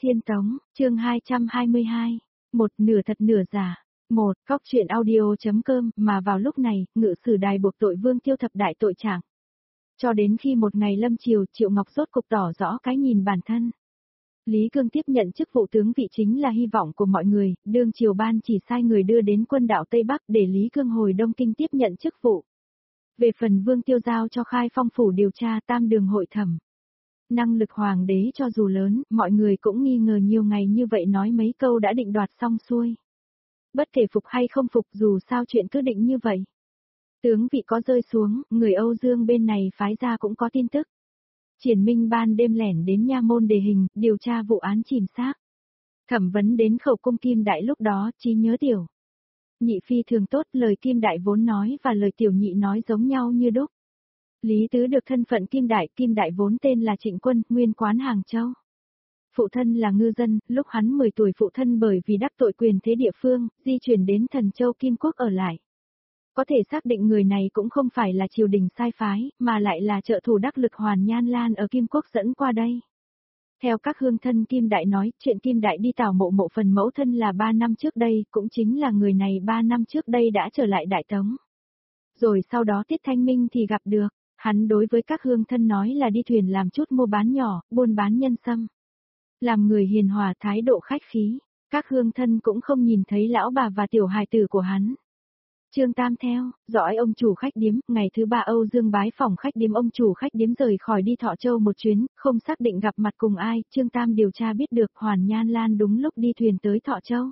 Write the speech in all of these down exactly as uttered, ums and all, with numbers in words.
Thiên Tống, chương hai trăm hai mươi hai. Một nửa thật nửa giả. Một, Cóc truyện audio.com, mà vào lúc này, ngự sử đài buộc tội Vương Tiêu thập đại tội trạng. Cho đến khi một ngày lâm chiều, Triệu Ngọc rốt cục tỏ rõ cái nhìn bản thân. Lý Cương tiếp nhận chức vụ tướng vị chính là hy vọng của mọi người, đương triều ban chỉ sai người đưa đến quân đảo Tây Bắc để Lý Cương hồi Đông Kinh tiếp nhận chức vụ. Về phần Vương Tiêu giao cho Khai Phong phủ điều tra tam đường hội thẩm. Năng lực hoàng đế cho dù lớn, mọi người cũng nghi ngờ nhiều ngày như vậy nói mấy câu đã định đoạt xong xuôi. Bất kể phục hay không phục dù sao chuyện cứ định như vậy. Tướng vị có rơi xuống, người Âu Dương bên này phái ra cũng có tin tức. Triển Minh ban đêm lẻn đến nha môn đề hình, điều tra vụ án chìm xác. Thẩm vấn đến khẩu cung Kim Đại lúc đó, trí nhớ tiểu. Nhị phi thường tốt, lời Kim Đại vốn nói và lời tiểu nhị nói giống nhau như đúc. Lý Tứ được thân phận Kim Đại, Kim Đại vốn tên là Trịnh Quân, nguyên quán Hàng Châu. Phụ thân là ngư dân, lúc hắn mười tuổi phụ thân bởi vì đắc tội quyền thế địa phương, di chuyển đến Thần Châu Kim Quốc ở lại. Có thể xác định người này cũng không phải là triều đình sai phái, mà lại là trợ thủ đắc lực Hoàn Nhan Lan ở Kim Quốc dẫn qua đây. Theo các hương thân Kim Đại nói, chuyện Kim Đại đi tảo mộ mộ phần mẫu thân là ba năm trước đây, cũng chính là người này ba năm trước đây đã trở lại Đại Tống. Rồi sau đó Tiết Thanh Minh thì gặp được, hắn đối với các hương thân nói là đi thuyền làm chút mua bán nhỏ, buôn bán nhân sâm. Làm người hiền hòa thái độ khách khí, các hương thân cũng không nhìn thấy lão bà và tiểu hài tử của hắn. Trương Tam theo, dõi ông chủ khách điếm, ngày thứ ba Âu Dương bái phòng khách điếm ông chủ khách điếm rời khỏi đi Thọ Châu một chuyến, không xác định gặp mặt cùng ai, Trương Tam điều tra biết được Hoàn Nhan Lan đúng lúc đi thuyền tới Thọ Châu.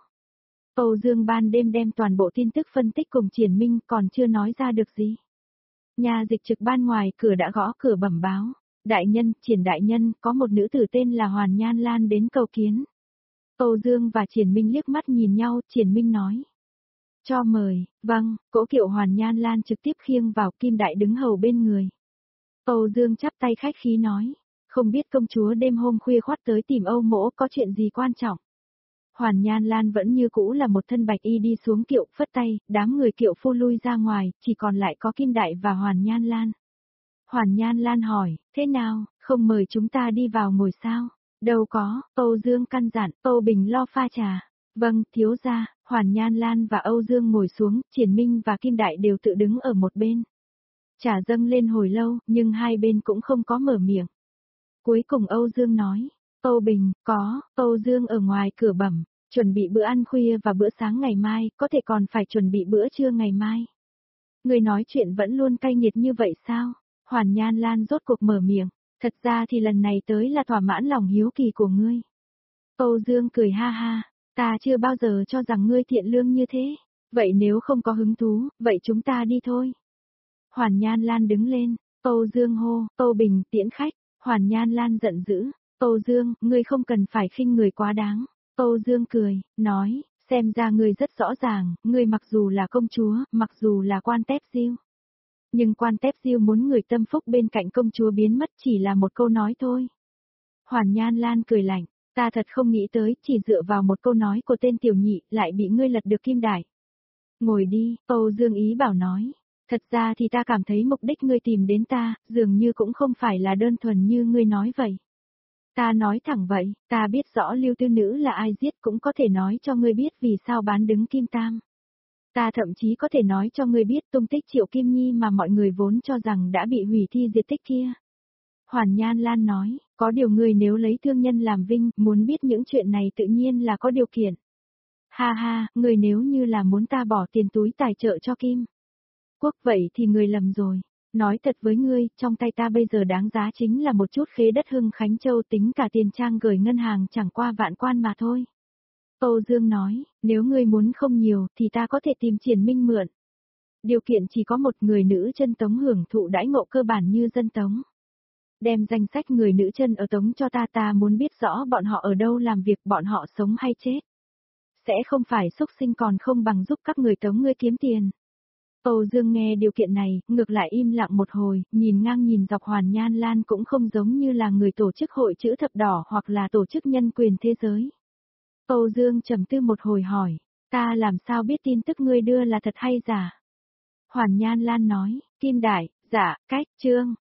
Âu Dương ban đêm đem toàn bộ tin tức phân tích cùng Triển Minh còn chưa nói ra được gì. Nhà dịch trực ban ngoài cửa đã gõ cửa bẩm báo, đại nhân, Triển đại nhân, có một nữ tử tên là Hoàn Nhan Lan đến cầu kiến. Âu Dương và Triển Minh liếc mắt nhìn nhau, Triển Minh nói. Cho mời, vâng, cỗ kiệu Hoàn Nhan Lan trực tiếp khiêng vào, Kim Đại đứng hầu bên người. Âu Dương chắp tay khách khí nói, không biết công chúa đêm hôm khuya khoắt tới tìm Âu mỗ có chuyện gì quan trọng. Hoàn Nhan Lan vẫn như cũ là một thân bạch y đi xuống kiệu, phất tay, đám người kiệu phu lui ra ngoài, chỉ còn lại có Kim Đại và Hoàn Nhan Lan. Hoàn Nhan Lan hỏi, thế nào, không mời chúng ta đi vào ngồi sao? Đâu có, Âu Dương căn dặn, Âu Bình lo pha trà. Vâng, thiếu gia. Hoàn Nhan Lan và Âu Dương ngồi xuống, Triển Minh và Kim Đại đều tự đứng ở một bên. Trà dâng lên hồi lâu, nhưng hai bên cũng không có mở miệng. Cuối cùng Âu Dương nói, Âu Bình, có, Âu Dương ở ngoài cửa bẩm, chuẩn bị bữa ăn khuya và bữa sáng ngày mai, có thể còn phải chuẩn bị bữa trưa ngày mai. Người nói chuyện vẫn luôn cay nghiệt như vậy sao? Hoàn Nhan Lan rốt cuộc mở miệng, thật ra thì lần này tới là thỏa mãn lòng hiếu kỳ của ngươi. Âu Dương cười ha ha. Ta chưa bao giờ cho rằng ngươi thiện lương như thế. Vậy nếu không có hứng thú, vậy chúng ta đi thôi. Hoàn Nhan Lan đứng lên, Âu Dương hô, Âu Bình tiễn khách. Hoàn Nhan Lan giận dữ, Âu Dương, ngươi không cần phải khinh người quá đáng. Âu Dương cười, nói, xem ra ngươi rất rõ ràng, ngươi mặc dù là công chúa, mặc dù là quan tép diêu. Nhưng quan tép diêu muốn người tâm phúc bên cạnh công chúa biến mất chỉ là một câu nói thôi. Hoàn Nhan Lan cười lạnh. Ta thật không nghĩ tới, chỉ dựa vào một câu nói của tên tiểu nhị, lại bị ngươi lật được Kim Đại. Ngồi đi, Âu Dương ý bảo nói. Thật ra thì ta cảm thấy mục đích ngươi tìm đến ta, dường như cũng không phải là đơn thuần như ngươi nói vậy. Ta nói thẳng vậy, ta biết rõ Lưu Tư Nữ là ai giết cũng có thể nói cho ngươi biết vì sao bán đứng Kim Tam. Ta thậm chí có thể nói cho ngươi biết tung tích Triệu Kim Nhi mà mọi người vốn cho rằng đã bị hủy thi diệt tích kia. Hoàn Nhan Lan nói, có điều người nếu lấy thương nhân làm vinh, muốn biết những chuyện này tự nhiên là có điều kiện. Ha ha, người nếu như là muốn ta bỏ tiền túi tài trợ cho Kim Quốc vậy thì người lầm rồi. Nói thật với ngươi, trong tay ta bây giờ đáng giá chính là một chút khế đất Hưng Khánh Châu tính cả tiền trang gửi ngân hàng chẳng qua vạn quan mà thôi. Âu Dương nói, nếu ngươi muốn không nhiều thì ta có thể tìm Triển Minh mượn. Điều kiện chỉ có một người nữ chân Tống hưởng thụ đãi ngộ cơ bản như dân Tống. Đem danh sách người nữ chân ở Tống cho ta ta muốn biết rõ bọn họ ở đâu làm việc bọn họ sống hay chết. Sẽ không phải xúc sinh còn không bằng giúp các người Tống ngươi kiếm tiền. Âu Dương nghe điều kiện này, ngược lại im lặng một hồi, nhìn ngang nhìn dọc Hoàn Nhan Lan cũng không giống như là người tổ chức hội chữ thập đỏ hoặc là tổ chức nhân quyền thế giới. Âu Dương trầm tư một hồi hỏi, ta làm sao biết tin tức ngươi đưa là thật hay giả? Hoàn Nhan Lan nói, Kim Đại, giả, cách, chương.